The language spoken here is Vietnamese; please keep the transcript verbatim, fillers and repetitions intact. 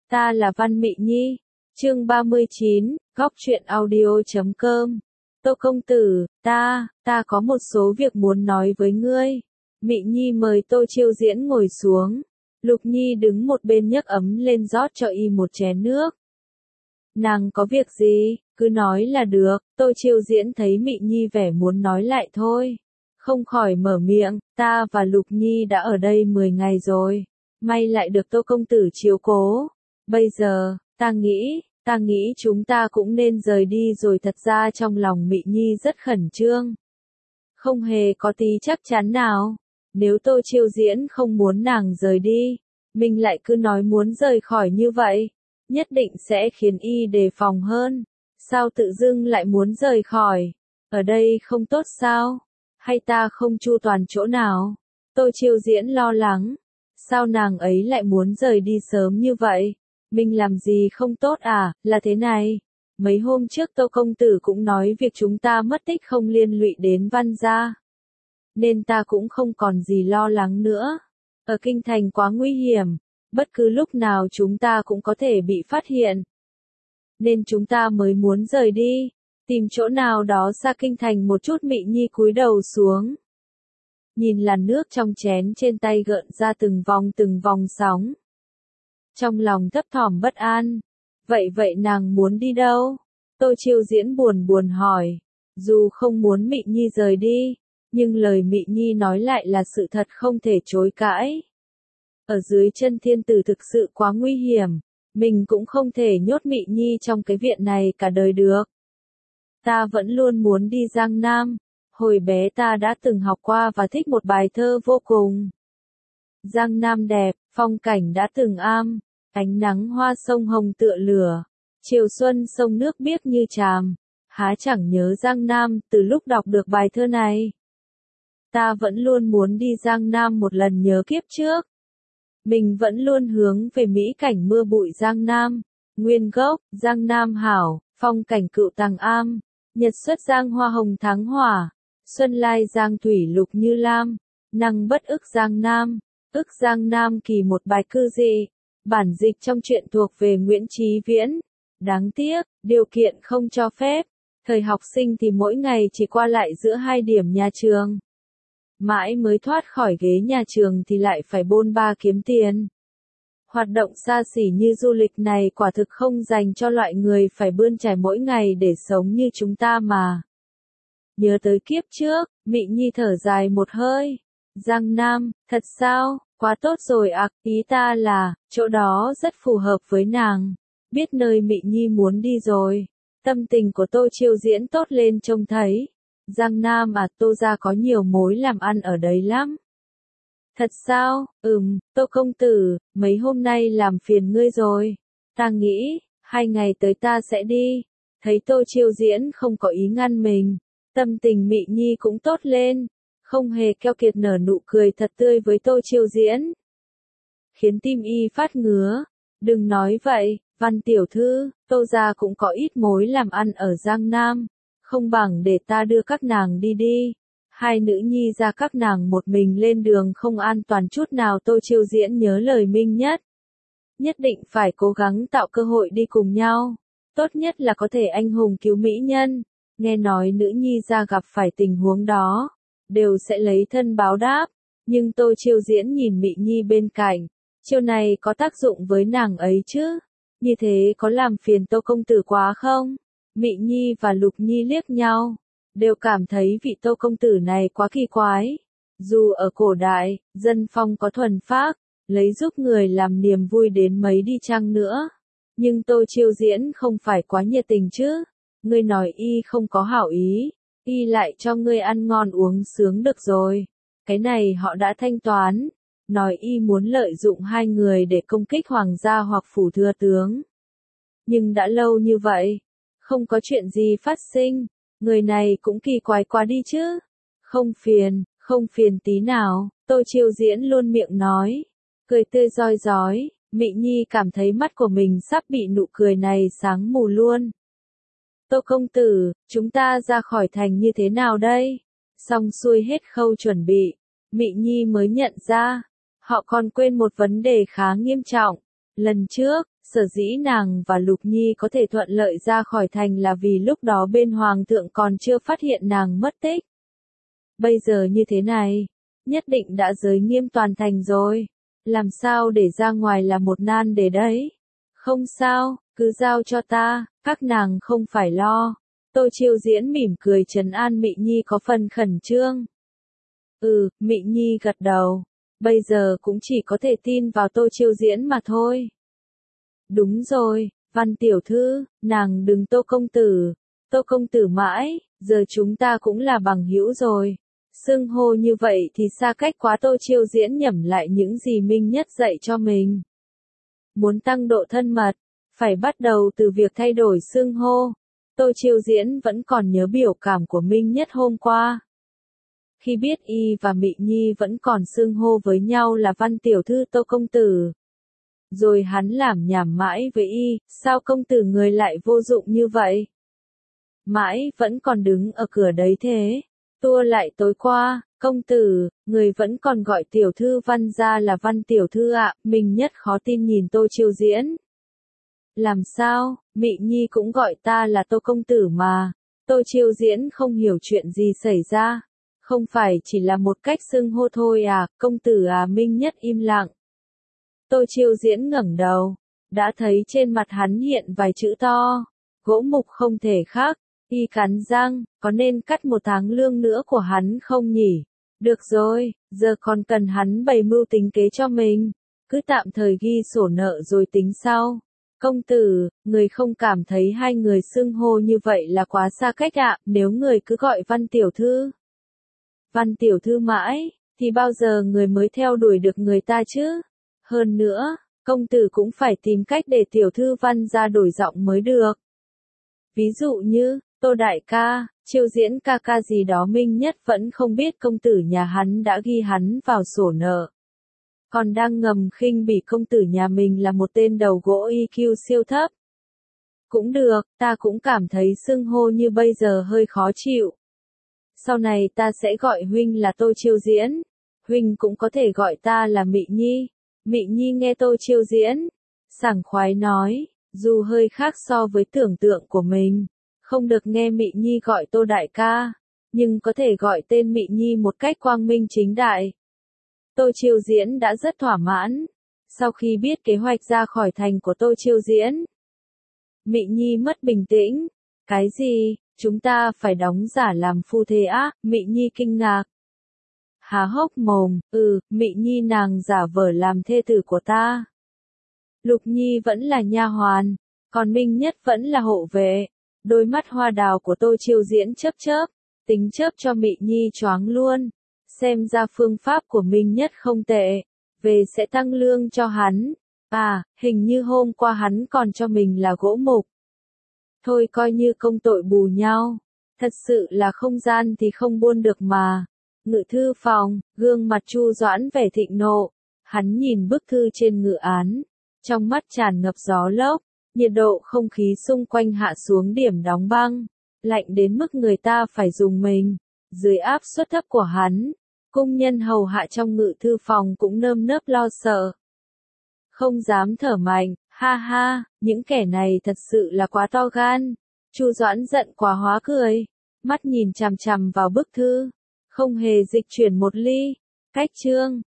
Ta là Văn Mị Nhi. Chương ba mươi chín, góc truyện audio chấm com. Tô công tử, ta, ta có một số việc muốn nói với ngươi. Mị Nhi mời Tô Chiêu Diễn ngồi xuống. Lục Nhi đứng một bên nhấc ấm lên rót cho y một chén nước. Nàng có việc gì, cứ nói là được. Tô Chiêu Diễn thấy Mị Nhi vẻ muốn nói lại thôi, không khỏi mở miệng. Ta và Lục Nhi đã ở đây mười ngày rồi, may lại được Tô công tử chiếu cố. Bây giờ, ta nghĩ, ta nghĩ chúng ta cũng nên rời đi rồi. Thật ra trong lòng Mị Nhi rất khẩn trương, không hề có tí chắc chắn nào. Nếu Tô Chiêu Diễn không muốn nàng rời đi, mình lại cứ nói muốn rời khỏi như vậy, nhất định sẽ khiến y đề phòng hơn. Sao tự dưng lại muốn rời khỏi? Ở đây không tốt sao? Hay ta không chu toàn chỗ nào? Tô Chiêu Diễn lo lắng. Sao nàng ấy lại muốn rời đi sớm như vậy? Mình làm gì không tốt à? Là thế này. Mấy hôm trước Tô công tử cũng nói việc chúng ta mất tích không liên lụy đến Văn gia, nên ta cũng không còn gì lo lắng nữa. Ở kinh thành quá nguy hiểm, bất cứ lúc nào chúng ta cũng có thể bị phát hiện, nên chúng ta mới muốn rời đi, tìm chỗ nào đó xa kinh thành một chút. Mị Nhi cúi đầu xuống, nhìn làn nước trong chén trên tay gợn ra từng vòng từng vòng sóng. Trong lòng thấp thỏm bất an. Vậy vậy nàng muốn đi đâu? Tô Chiêu Diễn buồn buồn hỏi. Dù không muốn Mị Nhi rời đi, nhưng lời Mị Nhi nói lại là sự thật không thể chối cãi. Ở dưới chân thiên tử thực sự quá nguy hiểm, mình cũng không thể nhốt Mị Nhi trong cái viện này cả đời được. Ta vẫn luôn muốn đi Giang Nam, hồi bé ta đã từng học qua và thích một bài thơ vô cùng. Giang Nam đẹp, phong cảnh đã từng am, ánh nắng hoa sông hồng tựa lửa, chiều xuân sông nước biếc như tràm, há chẳng nhớ Giang Nam từ lúc đọc được bài thơ này. Ta vẫn luôn muốn đi Giang Nam một lần nhớ kiếp trước. Mình vẫn luôn hướng về mỹ cảnh mưa bụi Giang Nam. Nguyên gốc, Giang Nam hảo, phong cảnh cựu tàng am, nhật xuất Giang hoa hồng tháng hỏa, xuân lai Giang thủy lục như lam, năng bất ức Giang Nam, ức Giang Nam kỳ một bài cư dị. Bản dịch trong truyện thuộc về Nguyễn Chí Viễn. Đáng tiếc, điều kiện không cho phép. Thời học sinh thì mỗi ngày chỉ qua lại giữa hai điểm nhà trường. Mãi mới thoát khỏi ghế nhà trường thì lại phải bôn ba kiếm tiền. Hoạt động xa xỉ như du lịch này quả thực không dành cho loại người phải bươn trải mỗi ngày để sống như chúng ta mà. Nhớ tới kiếp trước, Mị Nhi thở dài một hơi. Giang Nam, thật sao? Quá tốt rồi ạ, à, ý ta là, chỗ đó rất phù hợp với nàng. Biết nơi Mị Nhi muốn đi rồi. Tâm tình của Tô Chiêu Diễn tốt lên trông thấy. Giang Nam à, Tô gia có nhiều mối làm ăn ở đấy lắm. Thật sao? Ừm, Tô công tử, mấy hôm nay làm phiền ngươi rồi. Ta nghĩ, hai ngày tới ta sẽ đi. Thấy Tô Chiêu Diễn không có ý ngăn mình, tâm tình Mị Nhi cũng tốt lên, không hề keo kiệt nở nụ cười thật tươi với Tô Chiêu Diễn, khiến tim y phát ngứa. Đừng nói vậy, Văn tiểu thư, Tô gia cũng có ít mối làm ăn ở Giang Nam, không bằng để ta đưa các nàng đi đi. Hai nữ nhi ra các nàng một mình lên đường không an toàn chút nào. Tô Chiêu Diễn nhớ lời Minh Nhất, nhất định phải cố gắng tạo cơ hội đi cùng nhau, tốt nhất là có thể anh hùng cứu mỹ nhân. Nghe nói nữ nhi ra gặp phải tình huống đó, đều sẽ lấy thân báo đáp, nhưng Tô Chiêu Diễn nhìn Mị Nhi bên cạnh, chiêu này có tác dụng với nàng ấy chứ? Như thế có làm phiền Tô công tử quá không? Mị Nhi và Lục Nhi liếc nhau, đều cảm thấy vị Tô công tử này quá kỳ quái. Dù ở cổ đại, dân phong có thuần phác, lấy giúp người làm niềm vui đến mấy đi chăng nữa, nhưng Tô Chiêu Diễn không phải quá nhiệt tình chứ? Ngươi nói y không có hảo ý, y lại cho ngươi ăn ngon uống sướng được rồi. Cái này họ đã thanh toán. Nói y muốn lợi dụng hai người để công kích hoàng gia hoặc phủ thừa tướng. Nhưng đã lâu như vậy, không có chuyện gì phát sinh. Người này cũng kỳ quái quá đi chứ. Không phiền, không phiền tí nào. Tô Chiêu Diễn luôn miệng nói, cười tươi rói rói. Mị Nhi cảm thấy mắt của mình sắp bị nụ cười này sáng mù luôn. Tô công tử, chúng ta ra khỏi thành như thế nào đây? Xong xuôi hết khâu chuẩn bị, Mị Nhi mới nhận ra, họ còn quên một vấn đề khá nghiêm trọng. Lần trước, Sở dĩ nàng và Lục Nhi có thể thuận lợi ra khỏi thành là vì lúc đó bên Hoàng thượng còn chưa phát hiện nàng mất tích. Bây giờ như thế này, nhất định đã giới nghiêm toàn thành rồi. Làm sao để ra ngoài là một nan đề đấy. Không sao, cứ giao cho ta, các nàng không phải lo. Tô Chiêu Diễn mỉm cười trấn an Mị Nhi có phần khẩn trương. Ừ, Mị Nhi gật đầu. Bây giờ cũng chỉ có thể tin vào Tô Chiêu Diễn mà thôi. Đúng rồi, Văn tiểu thư, nàng đừng Tô công tử. Tô công tử mãi, giờ chúng ta cũng là bằng hữu rồi. Xưng hô như vậy thì xa cách quá. Tô Chiêu Diễn nhẩm lại những gì Minh Nhất dạy cho mình. Muốn tăng độ thân mật, phải bắt đầu từ việc thay đổi xưng hô. Tô Chiêu Diễn vẫn còn nhớ biểu cảm của Minh Nhất hôm qua. Khi biết y và Mị Nhi vẫn còn xưng hô với nhau là Văn tiểu thư Tô công tử. Rồi hắn làm nhảm mãi với y, sao công tử người lại vô dụng như vậy? Mãi vẫn còn đứng ở cửa đấy thế. Tua lại tối qua, công tử, người vẫn còn gọi tiểu thư Văn gia là Văn tiểu thư ạ. Minh Nhất khó tin nhìn Tô Chiêu Diễn. Làm sao, Mị Nhi cũng gọi ta là Tô công tử mà. Tô Chiêu Diễn không hiểu chuyện gì xảy ra. Không phải chỉ là một cách xưng hô thôi à, công tử à. Minh Nhất im lặng. Tô Chiêu Diễn ngẩng đầu, đã thấy trên mặt hắn hiện vài chữ to. Gỗ mục không thể khác. Y cắn răng, có nên cắt một tháng lương nữa của hắn không nhỉ? Được rồi, giờ còn cần hắn bày mưu tính kế cho mình. Cứ tạm thời ghi sổ nợ rồi tính sau. Công tử, người không cảm thấy hai người xưng hô như vậy là quá xa cách ạ, nếu người cứ gọi Văn tiểu thư. Văn tiểu thư mãi, thì bao giờ người mới theo đuổi được người ta chứ? Hơn nữa, công tử cũng phải tìm cách để tiểu thư Văn ra đổi giọng mới được. Ví dụ như, Tô đại ca, Chiêu Diễn ca ca gì đó. Minh Nhất vẫn không biết công tử nhà hắn đã ghi hắn vào sổ nợ. Còn đang ngầm khinh bỉ công tử nhà mình là một tên đầu gỗ i kiu siêu thấp. Cũng được, ta cũng cảm thấy xưng hô như bây giờ hơi khó chịu. Sau này ta sẽ gọi huynh là Tô Chiêu Diễn. Huynh cũng có thể gọi ta là Mị Nhi. Mị Nhi nghe Tô Chiêu Diễn sảng khoái nói, dù hơi khác so với tưởng tượng của mình. Không được nghe Mị Nhi gọi Tô đại ca, nhưng có thể gọi tên Mị Nhi một cách quang minh chính đại. Tô Chiêu Diễn đã rất thỏa mãn. Sau khi biết kế hoạch ra khỏi thành của Tô Chiêu Diễn, Mị Nhi mất bình tĩnh. Cái gì, chúng ta phải đóng giả làm phu thê á? Mị Nhi kinh ngạc. Há hốc mồm, ừ, Mị Nhi nàng giả vờ làm thê tử của ta. Lục Nhi vẫn là nha hoàn, còn Minh Nhất vẫn là hộ vệ. Đôi mắt hoa đào của Tô Chiêu Diễn chớp chớp, tính chớp cho Mị Nhi choáng luôn. Xem ra phương pháp của Minh Nhất không tệ, về sẽ tăng lương cho hắn. À, hình như hôm qua hắn còn cho mình là gỗ mục. Thôi coi như công tội bù nhau. Thật sự là không gian thì không buôn được mà. Ngự thư phòng, gương mặt Chu Doãn vẻ thịnh nộ. Hắn nhìn bức thư trên ngự án, trong mắt tràn ngập gió lốc. Nhiệt độ không khí xung quanh hạ xuống điểm đóng băng, lạnh đến mức người ta phải dùng mình. Dưới áp suất thấp của hắn, cung nhân hầu hạ trong ngự thư phòng cũng nơm nớp lo sợ. Không dám thở mạnh, ha ha, những kẻ này thật sự là quá to gan. Chu Doãn giận quá hóa cười, mắt nhìn chằm chằm vào bức thư, không hề dịch chuyển một ly. Cách chương